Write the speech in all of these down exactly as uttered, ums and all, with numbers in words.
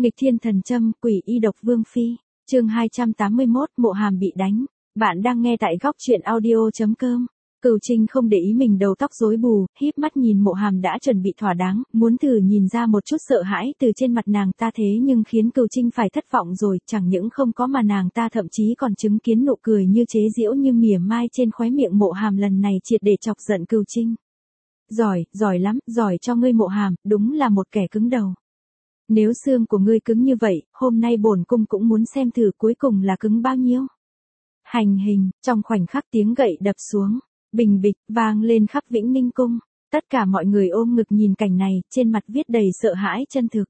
Nghịch thiên thần châm, quỷ y độc vương phi, chương hai trăm tám mươi mốt, Mộ Hàm bị đánh. Bạn đang nghe tại góc truyện audio.com. Cửu Trinh không để ý mình đầu tóc rối bù, híp mắt nhìn Mộ Hàm đã chuẩn bị thỏa đáng, muốn thử nhìn ra một chút sợ hãi từ trên mặt nàng ta, thế nhưng khiến Cửu Trinh phải thất vọng rồi, chẳng những không có mà nàng ta thậm chí còn chứng kiến nụ cười như chế giễu như mỉa mai trên khóe miệng Mộ Hàm, lần này triệt để chọc giận Cửu Trinh. Giỏi, giỏi lắm, giỏi cho ngươi Mộ Hàm, đúng là một kẻ cứng đầu. Nếu xương của ngươi cứng như vậy, hôm nay bổn cung cũng muốn xem thử cuối cùng là cứng bao nhiêu. Hành hình, trong khoảnh khắc tiếng gậy đập xuống, bình bịch, vang lên khắp Vĩnh Ninh cung. Tất cả mọi người ôm ngực nhìn cảnh này, trên mặt viết đầy sợ hãi chân thực.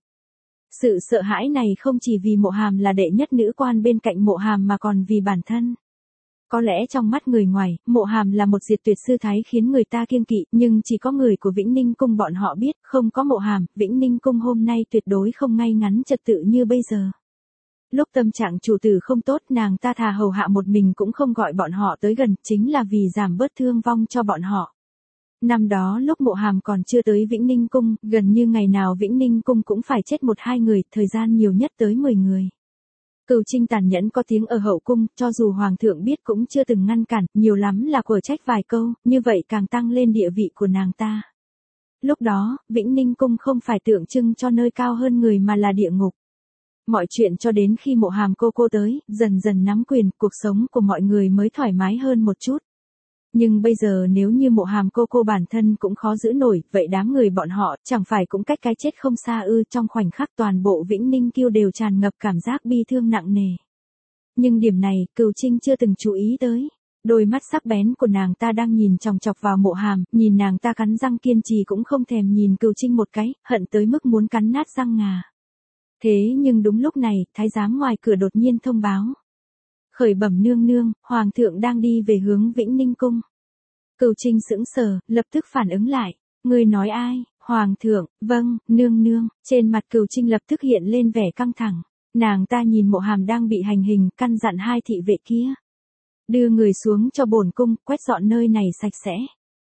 Sự sợ hãi này không chỉ vì Mộ Hàm là đệ nhất nữ quan bên cạnh Mộ Hàm mà còn vì bản thân. Có lẽ trong mắt người ngoài, Mộ Hàm là một diệt tuyệt sư thái khiến người ta kiêng kỵ, nhưng chỉ có người của Vĩnh Ninh cung bọn họ biết, không có Mộ Hàm, Vĩnh Ninh cung hôm nay tuyệt đối không ngay ngắn trật tự như bây giờ. Lúc tâm trạng chủ tử không tốt, nàng ta thà hầu hạ một mình cũng không gọi bọn họ tới gần, chính là vì giảm bớt thương vong cho bọn họ. Năm đó lúc Mộ Hàm còn chưa tới Vĩnh Ninh cung, gần như ngày nào Vĩnh Ninh cung cũng phải chết một hai người, thời gian nhiều nhất tới mười người. Cửu Trinh tàn nhẫn có tiếng ở hậu cung, cho dù hoàng thượng biết cũng chưa từng ngăn cản, nhiều lắm là quở trách vài câu, như vậy càng tăng lên địa vị của nàng ta. Lúc đó, Vĩnh Ninh cung không phải tượng trưng cho nơi cao hơn người mà là địa ngục. Mọi chuyện cho đến khi Mộ Hàm cô cô tới, dần dần nắm quyền, cuộc sống của mọi người mới thoải mái hơn một chút. Nhưng bây giờ nếu như Mộ Hàm cô cô bản thân cũng khó giữ nổi, vậy đám người bọn họ chẳng phải cũng cách cái chết không xa ư? Trong khoảnh khắc toàn bộ Vĩnh Ninh kiêu đều tràn ngập cảm giác bi thương nặng nề. Nhưng điểm này, Cửu Trinh chưa từng chú ý tới. Đôi mắt sắc bén của nàng ta đang nhìn chòng chọc vào Mộ Hàm, nhìn nàng ta cắn răng kiên trì cũng không thèm nhìn Cửu Trinh một cái, hận tới mức muốn cắn nát răng ngà. Thế nhưng đúng lúc này, thái giám ngoài cửa đột nhiên thông báo. Khởi bẩm nương nương, hoàng thượng đang đi về hướng Vĩnh Ninh cung. Cửu Trinh sững sờ, lập tức phản ứng lại. Người nói ai? Hoàng thượng, vâng, nương nương. Trên mặt Cửu Trinh lập tức hiện lên vẻ căng thẳng. Nàng ta nhìn Mộ Hàm đang bị hành hình, căn dặn hai thị vệ kia. Đưa người xuống cho bổn cung, quét dọn nơi này sạch sẽ.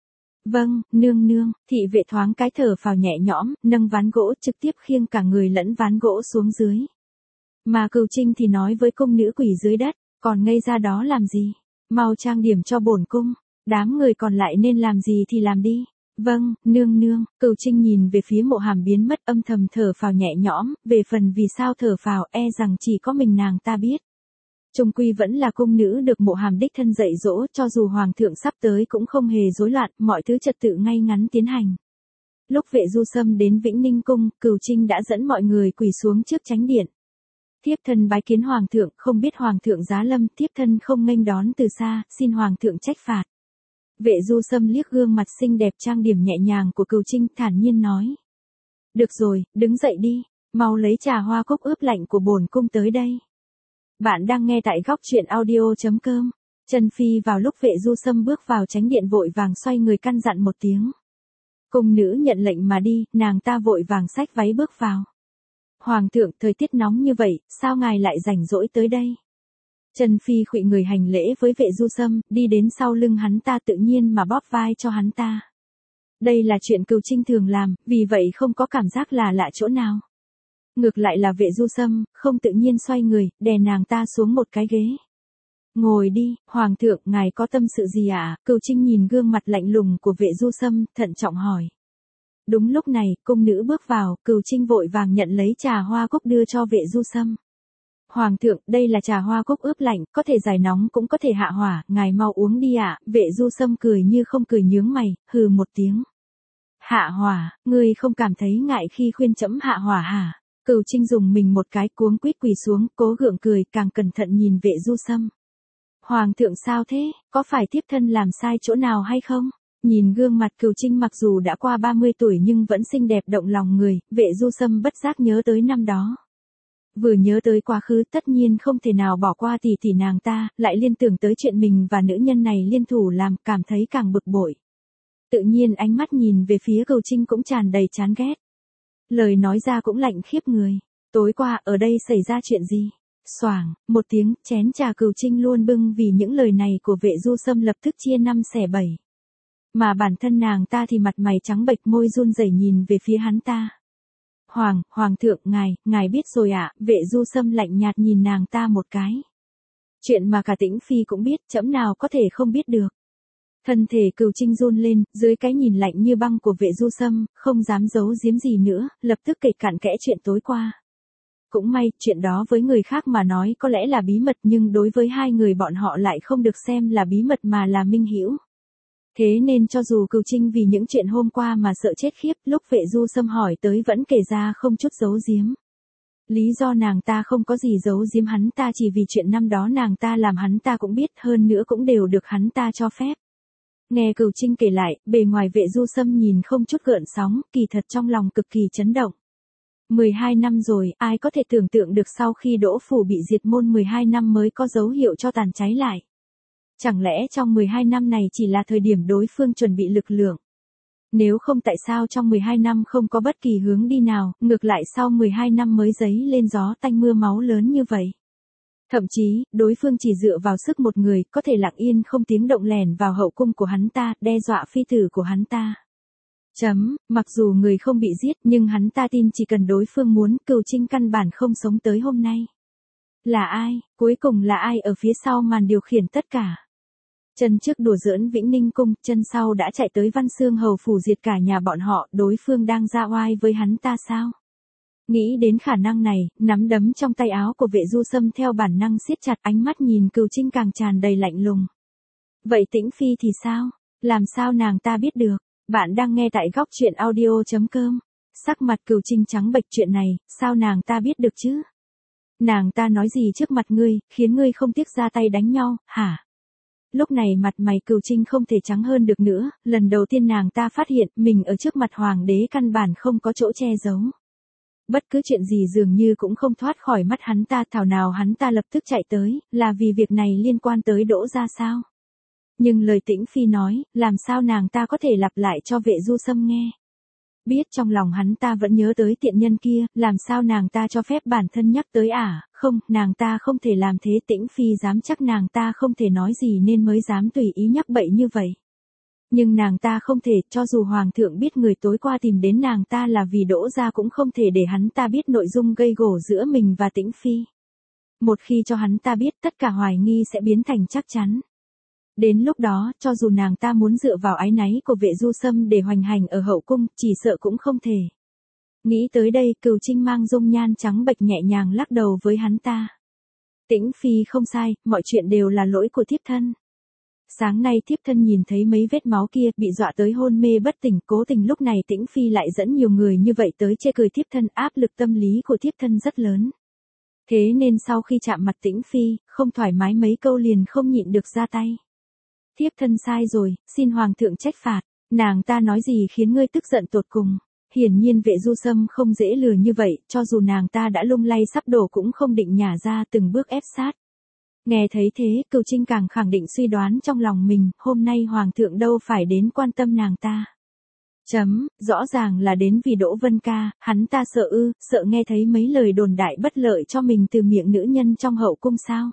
Vâng, nương nương. Thị vệ thoáng cái thở phào nhẹ nhõm, nâng ván gỗ trực tiếp khiêng cả người lẫn ván gỗ xuống dưới. Mà Cửu Trinh thì nói với cung nữ quỷ dưới đất, còn ngây ra đó làm gì? Mau trang điểm cho bổn cung. Đám người còn lại nên làm gì thì làm đi. Vâng, nương nương. Cửu Trinh nhìn về phía Mộ Hàm biến mất, âm thầm thở phào nhẹ nhõm, về phần vì sao thở phào e rằng chỉ có mình nàng ta biết. Chung quy vẫn là cung nữ được Mộ Hàm đích thân dạy dỗ, cho dù hoàng thượng sắp tới cũng không hề rối loạn, mọi thứ trật tự ngay ngắn tiến hành. Lúc Vệ Du Sâm đến Vĩnh Ninh cung, Cửu Trinh đã dẫn mọi người quỳ xuống trước chánh điện. Thiếp thân bái kiến hoàng thượng, không biết hoàng thượng giá lâm, thiếp thân không nghênh đón từ xa, xin hoàng thượng trách phạt. Vệ Du Sâm liếc gương mặt xinh đẹp trang điểm nhẹ nhàng của Cửu Trinh, thản nhiên nói. Được rồi, đứng dậy đi, mau lấy trà hoa cúc ướp lạnh của bổn cung tới đây. Bạn đang nghe tại góc truyện audio.com. Trần Phi vào lúc Vệ Du Sâm bước vào chánh điện vội vàng xoay người căn dặn một tiếng. Cung nữ nhận lệnh mà đi, nàng ta vội vàng xách váy bước vào. Hoàng thượng, thời tiết nóng như vậy, sao ngài lại rảnh rỗi tới đây? Trần Phi khuỵu người hành lễ với Vệ Du Sâm, đi đến sau lưng hắn ta tự nhiên mà bóp vai cho hắn ta. Đây là chuyện Cửu Trinh thường làm, vì vậy không có cảm giác là lạ chỗ nào. Ngược lại là Vệ Du Sâm, không tự nhiên xoay người, đè nàng ta xuống một cái ghế. Ngồi đi, hoàng thượng, ngài có tâm sự gì ạ? À? Cửu Trinh nhìn gương mặt lạnh lùng của Vệ Du Sâm, thận trọng hỏi. Đúng lúc này, cung nữ bước vào, Cửu Trinh vội vàng nhận lấy trà hoa cúc đưa cho Vệ Du Sâm. Hoàng thượng, đây là trà hoa cúc ướp lạnh, có thể giải nóng cũng có thể hạ hỏa, ngài mau uống đi ạ. À? Vệ Du Sâm cười như không cười nhướng mày, hừ một tiếng. Hạ hỏa, ngươi không cảm thấy ngại khi khuyên trẫm hạ hỏa hả? Cửu Trinh dùng mình một cái, cuống quýt quỳ xuống, cố gượng cười, càng cẩn thận nhìn Vệ Du Sâm. Hoàng thượng sao thế, có phải thiếp thân làm sai chỗ nào hay không? Nhìn gương mặt Cửu Trinh mặc dù đã qua ba mươi tuổi nhưng vẫn xinh đẹp động lòng người, Vệ Du Sâm bất giác nhớ tới năm đó. Vừa nhớ tới quá khứ tất nhiên không thể nào bỏ qua tỷ tỷ nàng ta, lại liên tưởng tới chuyện mình và nữ nhân này liên thủ làm, cảm thấy càng bực bội. Tự nhiên ánh mắt nhìn về phía Cửu Trinh cũng tràn đầy chán ghét. Lời nói ra cũng lạnh khiếp người. Tối qua ở đây xảy ra chuyện gì? Xoảng, một tiếng, chén trà Cửu Trinh luôn bưng vì những lời này của Vệ Du Sâm lập tức chia năm xẻ bảy. Mà bản thân nàng ta thì mặt mày trắng bệch, môi run rẩy nhìn về phía hắn ta. Hoàng, Hoàng thượng, ngài, ngài biết rồi ạ, Vệ Du Sâm lạnh nhạt nhìn nàng ta một cái. Chuyện mà cả Tĩnh Phi cũng biết, trẫm nào có thể không biết được. Thân thể Cửu Trinh run lên, dưới cái nhìn lạnh như băng của Vệ Du Sâm, không dám giấu giếm gì nữa, lập tức kể cặn kẽ chuyện tối qua. Cũng may, chuyện đó với người khác mà nói có lẽ là bí mật nhưng đối với hai người bọn họ lại không được xem là bí mật mà là minh hữu. Thế nên cho dù Cửu Trinh vì những chuyện hôm qua mà sợ chết khiếp, lúc Vệ Du Sâm hỏi tới vẫn kể ra không chút giấu giếm. Lý do nàng ta không có gì giấu giếm hắn ta chỉ vì chuyện năm đó nàng ta làm hắn ta cũng biết, hơn nữa cũng đều được hắn ta cho phép. Nghe Cửu Trinh kể lại, bề ngoài Vệ Du Sâm nhìn không chút gợn sóng, kỳ thật trong lòng cực kỳ chấn động. mười hai năm rồi, ai có thể tưởng tượng được sau khi Đỗ Phủ bị diệt môn mười hai năm mới có dấu hiệu cho tàn cháy lại. Chẳng lẽ trong mười hai năm này chỉ là thời điểm đối phương chuẩn bị lực lượng? Nếu không tại sao trong mười hai năm không có bất kỳ hướng đi nào, ngược lại sau mười hai năm mới giấy lên gió tanh mưa máu lớn như vậy? Thậm chí, đối phương chỉ dựa vào sức một người, có thể lặng yên không tiếng động lẻn vào hậu cung của hắn ta, đe dọa phi tử của hắn ta. Chấm, mặc dù người không bị giết nhưng hắn ta tin chỉ cần đối phương muốn, Cửu Trinh căn bản không sống tới hôm nay. Là ai, cuối cùng là ai ở phía sau màn điều khiển tất cả? Chân trước đùa giỡn Vĩnh Ninh cung, chân sau đã chạy tới Văn Xương hầu phủ diệt cả nhà bọn họ, đối phương đang ra oai với hắn ta sao? Nghĩ đến khả năng này, nắm đấm trong tay áo của Vệ Du Sâm theo bản năng siết chặt, ánh mắt nhìn Cửu Trinh càng tràn đầy lạnh lùng. Vậy Tĩnh Phi thì sao? Làm sao nàng ta biết được? Bạn đang nghe tại góc truyện audio chấm com. Sắc mặt Cửu Trinh trắng bệch, chuyện này, sao nàng ta biết được chứ? Nàng ta nói gì trước mặt ngươi, khiến ngươi không tiếc ra tay đánh nhau, hả? Lúc này mặt mày Cửu Trinh không thể trắng hơn được nữa, lần đầu tiên nàng ta phát hiện mình ở trước mặt hoàng đế căn bản không có chỗ che giấu. Bất cứ chuyện gì dường như cũng không thoát khỏi mắt hắn ta, thảo nào hắn ta lập tức chạy tới, là vì việc này liên quan tới Đỗ gia sao? Nhưng lời Tĩnh Phi nói, làm sao nàng ta có thể lặp lại cho Vệ Du Sâm nghe? Biết trong lòng hắn ta vẫn nhớ tới tiện nhân kia, làm sao nàng ta cho phép bản thân nhắc tới à? Không, nàng ta không thể làm thế, Tĩnh Phi dám chắc nàng ta không thể nói gì nên mới dám tùy ý nhắc bậy như vậy. Nhưng nàng ta không thể, cho dù hoàng thượng biết người tối qua tìm đến nàng ta là vì Đỗ gia cũng không thể để hắn ta biết nội dung gây gổ giữa mình và Tĩnh Phi. Một khi cho hắn ta biết, tất cả hoài nghi sẽ biến thành chắc chắn. Đến lúc đó, cho dù nàng ta muốn dựa vào áy náy của Vệ Du Sâm để hoành hành ở hậu cung, chỉ sợ cũng không thể. Nghĩ tới đây, Cửu Trinh mang dung nhan trắng bệch nhẹ nhàng lắc đầu với hắn ta. Tĩnh Phi không sai, mọi chuyện đều là lỗi của thiếp thân. Sáng nay thiếp thân nhìn thấy mấy vết máu kia, bị dọa tới hôn mê bất tỉnh, cố tình lúc này Tĩnh Phi lại dẫn nhiều người như vậy tới chê cười thiếp thân, áp lực tâm lý của thiếp thân rất lớn. Thế nên sau khi chạm mặt Tĩnh Phi, không thoải mái mấy câu liền không nhịn được ra tay. Thiếp thân sai rồi, xin hoàng thượng trách phạt. Nàng ta nói gì khiến ngươi tức giận tột cùng? Hiển nhiên Vệ Du Sâm không dễ lừa như vậy, cho dù nàng ta đã lung lay sắp đổ cũng không định nhả ra, từng bước ép sát. Nghe thấy thế, Cửu Trinh càng khẳng định suy đoán trong lòng mình, hôm nay hoàng thượng đâu phải đến quan tâm nàng ta. Chấm, rõ ràng là đến vì Đỗ Vân Ca, hắn ta sợ ư, sợ nghe thấy mấy lời đồn đại bất lợi cho mình từ miệng nữ nhân trong hậu cung sao?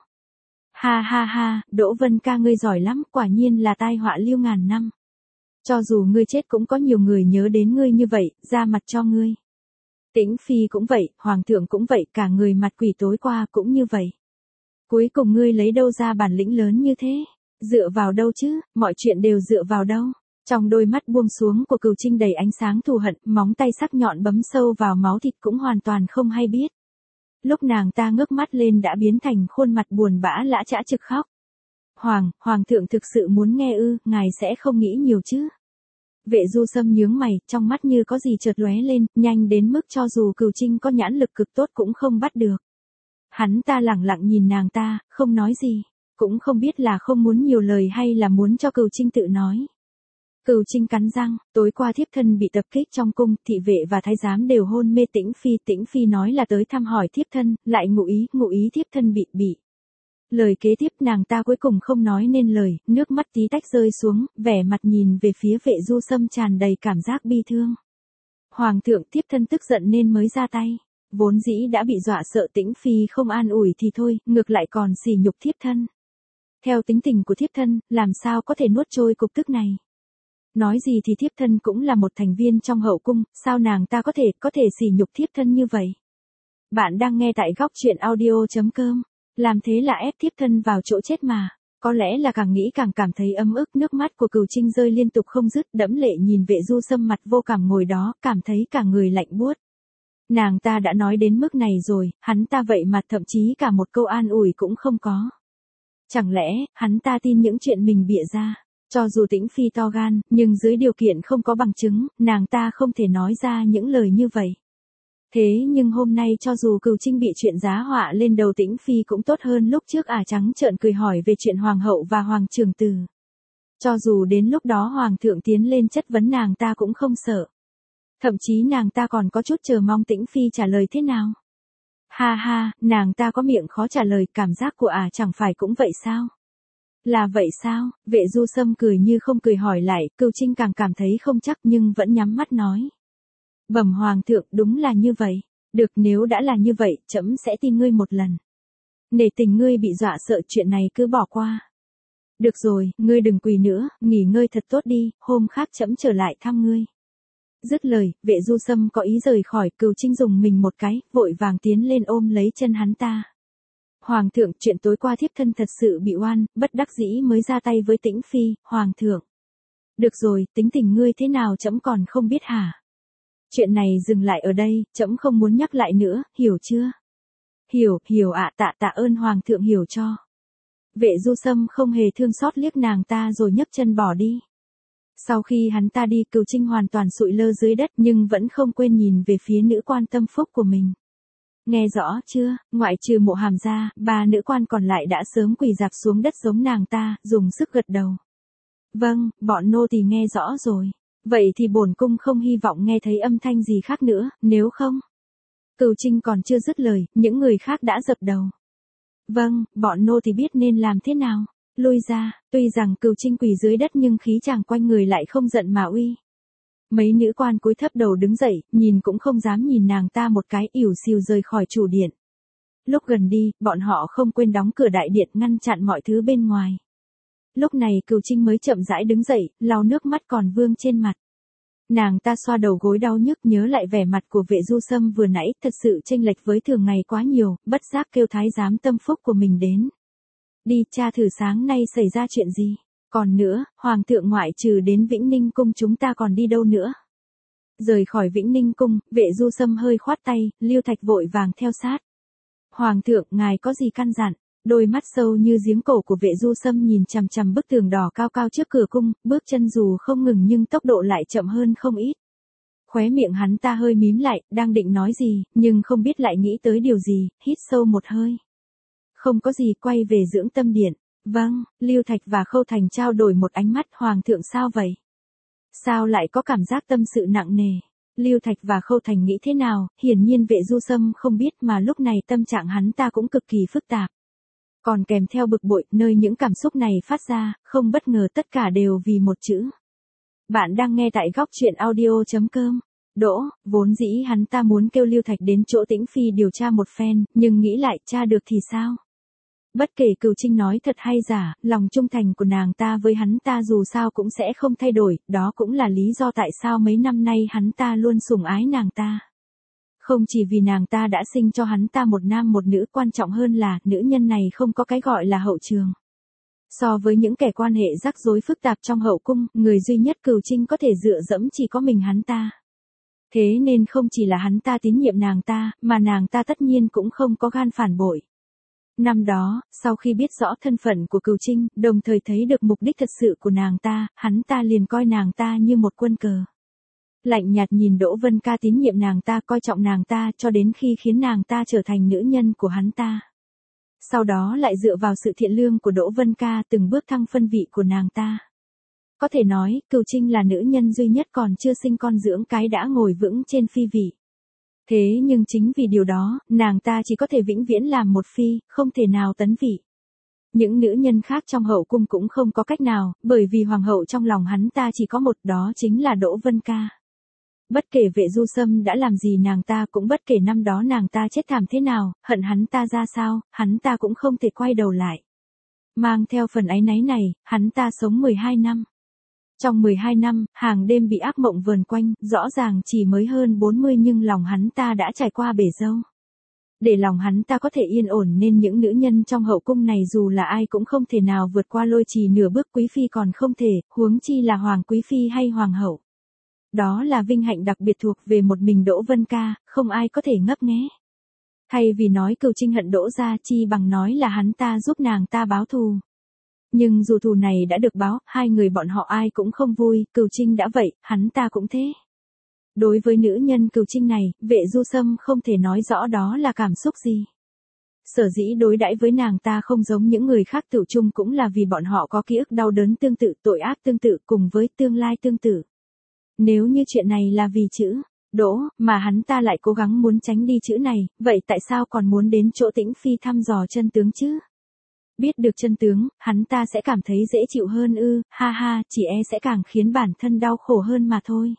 Ha ha ha, Đỗ Vân Ca ngươi giỏi lắm, quả nhiên là tai họa lưu ngàn năm. Cho dù ngươi chết cũng có nhiều người nhớ đến ngươi như vậy, ra mặt cho ngươi. Tĩnh Phi cũng vậy, hoàng thượng cũng vậy, cả người mặt quỷ tối qua cũng như vậy. Cuối cùng ngươi lấy đâu ra bản lĩnh lớn như thế? Dựa vào đâu chứ, mọi chuyện đều dựa vào đâu? Trong đôi mắt buông xuống của Cửu Trinh đầy ánh sáng thù hận, móng tay sắc nhọn bấm sâu vào máu thịt cũng hoàn toàn không hay biết. Lúc nàng ta ngước mắt lên đã biến thành khuôn mặt buồn bã lã chã trực khóc. Hoàng, hoàng thượng thực sự muốn nghe ư, ngài sẽ không nghĩ nhiều chứ? Vệ Du Sâm nhướng mày, trong mắt như có gì chợt lóe lên, nhanh đến mức cho dù Cửu Trinh có nhãn lực cực tốt cũng không bắt được. Hắn ta lẳng lặng nhìn nàng ta, không nói gì, cũng không biết là không muốn nhiều lời hay là muốn cho Cửu Trinh tự nói. Cửu Trinh cắn răng, tối qua thiếp thân bị tập kích trong cung, thị vệ và thái giám đều hôn mê. Tĩnh Phi, Tĩnh Phi nói là tới thăm hỏi thiếp thân, lại ngụ ý, ngụ ý thiếp thân bị, bị. Lời kế tiếp nàng ta cuối cùng không nói nên lời, nước mắt tí tách rơi xuống, vẻ mặt nhìn về phía Vệ Du Sâm tràn đầy cảm giác bi thương. Hoàng thượng, thiếp thân tức giận nên mới ra tay. Vốn dĩ đã bị dọa sợ Tĩnh Phi không an ủi thì thôi, ngược lại còn sỉ nhục thiếp thân. Theo tính tình của thiếp thân, làm sao có thể nuốt trôi cục tức này. Nói gì thì thiếp thân cũng là một thành viên trong hậu cung, sao nàng ta có thể, có thể sỉ nhục thiếp thân như vậy? Bạn đang nghe tại góc truyện audio.com. Làm thế là ép thiếp thân vào chỗ chết mà. Có lẽ là càng nghĩ càng cảm thấy ấm ức, nước mắt của Cửu Trinh rơi liên tục không dứt, đẫm lệ nhìn Vệ Du Sâm mặt vô cảm ngồi đó, cảm thấy cả người lạnh buốt. Nàng ta đã nói đến mức này rồi, hắn ta vậy mà thậm chí cả một câu an ủi cũng không có. Chẳng lẽ, hắn ta tin những chuyện mình bịa ra? Cho dù Tĩnh Phi to gan, nhưng dưới điều kiện không có bằng chứng, nàng ta không thể nói ra những lời như vậy. Thế nhưng hôm nay cho dù Cửu Trinh bị chuyện giá họa lên đầu Tĩnh Phi cũng tốt hơn lúc trước ả trắng trợn cười hỏi về chuyện Hoàng hậu và Hoàng trưởng tử. Cho dù đến lúc đó Hoàng thượng tiến lên chất vấn nàng ta cũng không sợ. Thậm chí nàng ta còn có chút chờ mong Tĩnh Phi trả lời thế nào. Ha ha, nàng ta có miệng khó trả lời, cảm giác của ả chẳng phải cũng vậy sao? Là vậy sao? Vệ Du Sâm cười như không cười hỏi lại, Cửu Trinh càng cảm thấy không chắc nhưng vẫn nhắm mắt nói. Bẩm Hoàng thượng, đúng là như vậy. Được, nếu đã là như vậy, trẫm sẽ tin ngươi một lần. Nể tình ngươi bị dọa sợ, chuyện này cứ bỏ qua. Được rồi, ngươi đừng quỳ nữa, nghỉ ngơi thật tốt đi, hôm khác trẫm trở lại thăm ngươi. Dứt lời, Vệ Du Sâm có ý rời khỏi, Cửu Trinh dùng mình một cái, vội vàng tiến lên ôm lấy chân hắn ta. Hoàng thượng, chuyện tối qua thiếp thân thật sự bị oan, bất đắc dĩ mới ra tay với Tĩnh Phi, Hoàng thượng. Được rồi, tính tình ngươi thế nào trẫm còn không biết hả? Chuyện này dừng lại ở đây, trẫm không muốn nhắc lại nữa, hiểu chưa? Hiểu, hiểu ạ, tạ tạ ơn Hoàng thượng hiểu cho. Vệ Du Sâm không hề thương xót liếc nàng ta rồi nhấc chân bỏ đi. Sau khi hắn ta đi, Cửu Trinh hoàn toàn sụi lơ dưới đất nhưng vẫn không quên nhìn về phía nữ quan tâm phúc của mình. Nghe rõ chưa, ngoại trừ Mộ Hàm ra, ba nữ quan còn lại đã sớm quỳ rạp xuống đất giống nàng ta, dùng sức gật đầu. Vâng, bọn nô tỳ nghe rõ rồi. Vậy thì bổn cung không hy vọng nghe thấy âm thanh gì khác nữa, nếu không. Cửu Trinh còn chưa dứt lời, những người khác đã dập đầu. Vâng, bọn nô tỳ biết nên làm thế nào. Lui ra, tuy rằng Cửu Trinh quỳ dưới đất nhưng khí chàng quanh người lại không giận mà uy. Mấy nữ quan cúi thấp đầu đứng dậy, nhìn cũng không dám nhìn nàng ta một cái, ỉu xìu rời khỏi chủ điện. Lúc gần đi, bọn họ không quên đóng cửa đại điện ngăn chặn mọi thứ bên ngoài. Lúc này Cửu Trinh mới chậm rãi đứng dậy, lau nước mắt còn vương trên mặt. Nàng ta xoa đầu gối đau nhức nhớ lại vẻ mặt của Vệ Du Sâm vừa nãy, thật sự chênh lệch với thường ngày quá nhiều, bất giác kêu thái giám tâm phúc của mình đến. Đi tra thử sáng nay xảy ra chuyện gì. Còn nữa, Hoàng thượng ngoại trừ đến Vĩnh Ninh Cung chúng ta còn đi đâu nữa. Rời khỏi Vĩnh Ninh Cung, Vệ Du Sâm hơi khoát tay, Lưu Thạch vội vàng theo sát. Hoàng thượng, ngài có gì căn dặn? Đôi mắt sâu như giếng cổ của Vệ Du Sâm nhìn chằm chằm bức tường đỏ cao cao trước cửa cung, bước chân dù không ngừng nhưng tốc độ lại chậm hơn không ít. Khóe miệng hắn ta hơi mím lại, đang định nói gì, nhưng không biết lại nghĩ tới điều gì, hít sâu một hơi. Không có gì, quay về dưỡng tâm điện. Vâng, Lưu Thạch và Khâu Thành trao đổi một ánh mắt. Hoàng thượng sao vậy? Sao lại có cảm giác tâm sự nặng nề? Lưu Thạch và Khâu Thành nghĩ thế nào? Hiển nhiên Vệ Du Sâm không biết mà lúc này tâm trạng hắn ta cũng cực kỳ phức tạp. Còn kèm theo bực bội, nơi những cảm xúc này phát ra, không bất ngờ tất cả đều vì một chữ. Bạn đang nghe tại góc truyện audio.com. Đỗ, vốn dĩ hắn ta muốn kêu Lưu Thạch đến chỗ Tĩnh Phi điều tra một phen, nhưng nghĩ lại tra được thì sao? Bất kể Cửu Trinh nói thật hay giả, lòng trung thành của nàng ta với hắn ta dù sao cũng sẽ không thay đổi, đó cũng là lý do tại sao mấy năm nay hắn ta luôn sủng ái nàng ta. Không chỉ vì nàng ta đã sinh cho hắn ta một nam một nữ, quan trọng hơn là nữ nhân này không có cái gọi là hậu trường. So với những kẻ quan hệ rắc rối phức tạp trong hậu cung, người duy nhất Cửu Trinh có thể dựa dẫm chỉ có mình hắn ta. Thế nên không chỉ là hắn ta tín nhiệm nàng ta, mà nàng ta tất nhiên cũng không có gan phản bội. Năm đó, sau khi biết rõ thân phận của Cửu Trinh, đồng thời thấy được mục đích thật sự của nàng ta, hắn ta liền coi nàng ta như một quân cờ. Lạnh nhạt nhìn Đỗ Vân Ca, tín nhiệm nàng ta, coi trọng nàng ta cho đến khi khiến nàng ta trở thành nữ nhân của hắn ta. Sau đó lại dựa vào sự thiện lương của Đỗ Vân Ca từng bước thăng phân vị của nàng ta. Có thể nói, Cửu Trinh là nữ nhân duy nhất còn chưa sinh con dưỡng cái đã ngồi vững trên phi vị. Thế nhưng chính vì điều đó, nàng ta chỉ có thể vĩnh viễn làm một phi, không thể nào tấn vị. Những nữ nhân khác trong hậu cung cũng không có cách nào, bởi vì hoàng hậu trong lòng hắn ta chỉ có một, đó chính là Đỗ Vân Ca. Bất kể Vệ Du Sâm đã làm gì nàng ta, cũng bất kể năm đó nàng ta chết thảm thế nào, hận hắn ta ra sao, hắn ta cũng không thể quay đầu lại. Mang theo phần áy náy này, hắn ta sống mười hai năm. Trong mười hai năm, hàng đêm bị ác mộng vờn quanh, rõ ràng chỉ mới hơn bốn mươi nhưng lòng hắn ta đã trải qua bể dâu. Để lòng hắn ta có thể yên ổn nên những nữ nhân trong hậu cung này dù là ai cũng không thể nào vượt qua lôi trì nửa bước, quý phi còn không thể, huống chi là hoàng quý phi hay hoàng hậu. Đó là vinh hạnh đặc biệt thuộc về một mình Đỗ Vân Ca, không ai có thể ngấp nghé. Thay vì nói Cửu Trinh hận Đỗ gia, chi bằng nói là hắn ta giúp nàng ta báo thù. Nhưng dù thù này đã được báo, hai người bọn họ ai cũng không vui, Cửu Trinh đã vậy, hắn ta cũng thế. Đối với nữ nhân Cửu Trinh này, Vệ Du Sâm không thể nói rõ đó là cảm xúc gì. Sở dĩ đối đãi với nàng ta không giống những người khác tự chung cũng là vì bọn họ có ký ức đau đớn tương tự, tội ác tương tự cùng với tương lai tương tự. Nếu như chuyện này là vì chữ Đỗ, mà hắn ta lại cố gắng muốn tránh đi chữ này, vậy tại sao còn muốn đến chỗ Tĩnh Phi thăm dò chân tướng chứ? Biết được chân tướng, hắn ta sẽ cảm thấy dễ chịu hơn ư, ha ha, chỉ e sẽ càng khiến bản thân đau khổ hơn mà thôi.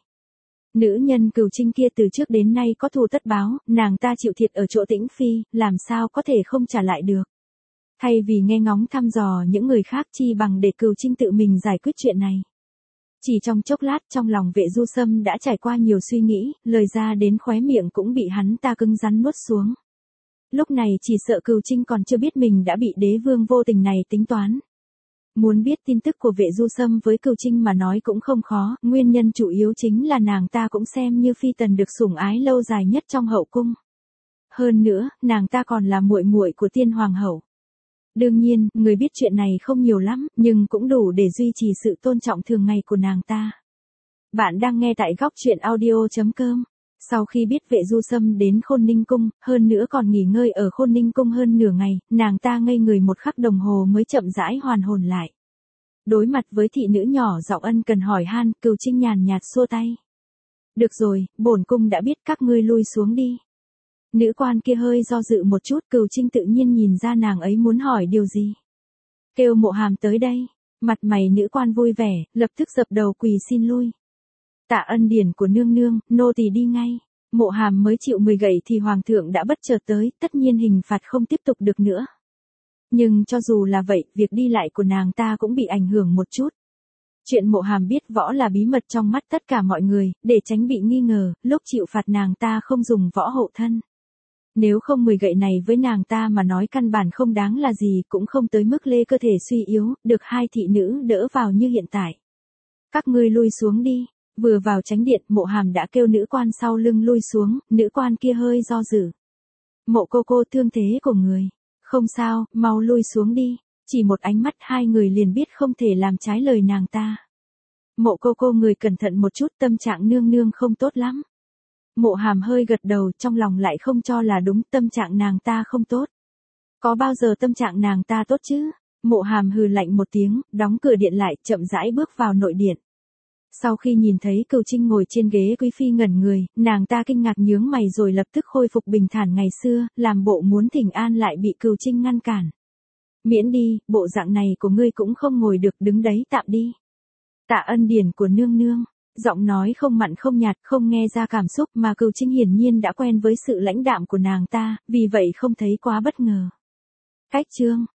Nữ nhân Cửu Trinh kia từ trước đến nay có thù tất báo, nàng ta chịu thiệt ở chỗ Tĩnh Phi, làm sao có thể không trả lại được. Thay vì nghe ngóng thăm dò những người khác, chi bằng để Cửu Trinh tự mình giải quyết chuyện này. Chỉ trong chốc lát, trong lòng Vệ Du Sâm đã trải qua nhiều suy nghĩ, lời ra đến khóe miệng cũng bị hắn ta cứng rắn nuốt xuống. Lúc này chỉ sợ Cửu Trinh còn chưa biết mình đã bị đế vương vô tình này tính toán. Muốn biết tin tức của Vệ Du Sâm với Cửu Trinh mà nói cũng không khó, nguyên nhân chủ yếu chính là nàng ta cũng xem như phi tần được sủng ái lâu dài nhất trong hậu cung. Hơn nữa, nàng ta còn là muội muội của Tiên Hoàng hậu. Đương nhiên, người biết chuyện này không nhiều lắm, nhưng cũng đủ để duy trì sự tôn trọng thường ngày của nàng ta. Bạn đang nghe tại góc truyện audio chấm com. Sau khi biết Vệ Du Sâm đến Khôn Ninh Cung, hơn nữa còn nghỉ ngơi ở Khôn Ninh Cung hơn nửa ngày, nàng ta ngây người một khắc đồng hồ mới chậm rãi hoàn hồn lại. Đối mặt với thị nữ nhỏ giọng ân cần hỏi han, Cửu Trinh nhàn nhạt xua tay. Được rồi, bổn cung đã biết, các ngươi lui xuống đi. Nữ quan kia hơi do dự một chút, Cửu Trinh tự nhiên nhìn ra nàng ấy muốn hỏi điều gì. Kêu Mộ Hàm tới đây. Mặt mày nữ quan vui vẻ, lập tức dập đầu quỳ xin lui. Tạ ân điển của nương nương, nô tỳ đi ngay. Mộ Hàm mới chịu mười gậy thì hoàng thượng đã bất chợt tới, tất nhiên hình phạt không tiếp tục được nữa. Nhưng cho dù là vậy, việc đi lại của nàng ta cũng bị ảnh hưởng một chút. Chuyện Mộ Hàm biết võ là bí mật trong mắt tất cả mọi người, để tránh bị nghi ngờ, lúc chịu phạt nàng ta không dùng võ hộ thân. Nếu không mười gậy này với nàng ta mà nói căn bản không đáng là gì, cũng không tới mức lê cơ thể suy yếu, được hai thị nữ đỡ vào như hiện tại. Các ngươi lui xuống đi. Vừa vào chánh điện, Mộ Hàm đã kêu nữ quan sau lưng lui xuống, nữ quan kia hơi do dự. Mộ cô cô, thương thế của người. Không sao, mau lui xuống đi. Chỉ một ánh mắt hai người liền biết không thể làm trái lời nàng ta. Mộ cô cô, người cẩn thận một chút, tâm trạng nương nương không tốt lắm. Mộ Hàm hơi gật đầu, trong lòng lại không cho là đúng, tâm trạng nàng ta không tốt. Có bao giờ tâm trạng nàng ta tốt chứ? Mộ Hàm hừ lạnh một tiếng, đóng cửa điện lại, chậm rãi bước vào nội điện. Sau khi nhìn thấy Cửu Trinh ngồi trên ghế quý phi ngẩn người, nàng ta kinh ngạc nhướng mày rồi lập tức khôi phục bình thản ngày xưa, làm bộ muốn thỉnh an lại bị Cửu Trinh ngăn cản. Miễn đi, bộ dạng này của ngươi cũng không ngồi được, đứng đấy tạm đi. Tạ ân điển của nương nương. Giọng nói không mặn không nhạt, không nghe ra cảm xúc, mà Cửu Trinh hiển nhiên đã quen với sự lãnh đạm của nàng ta, vì vậy không thấy quá bất ngờ. Cách chương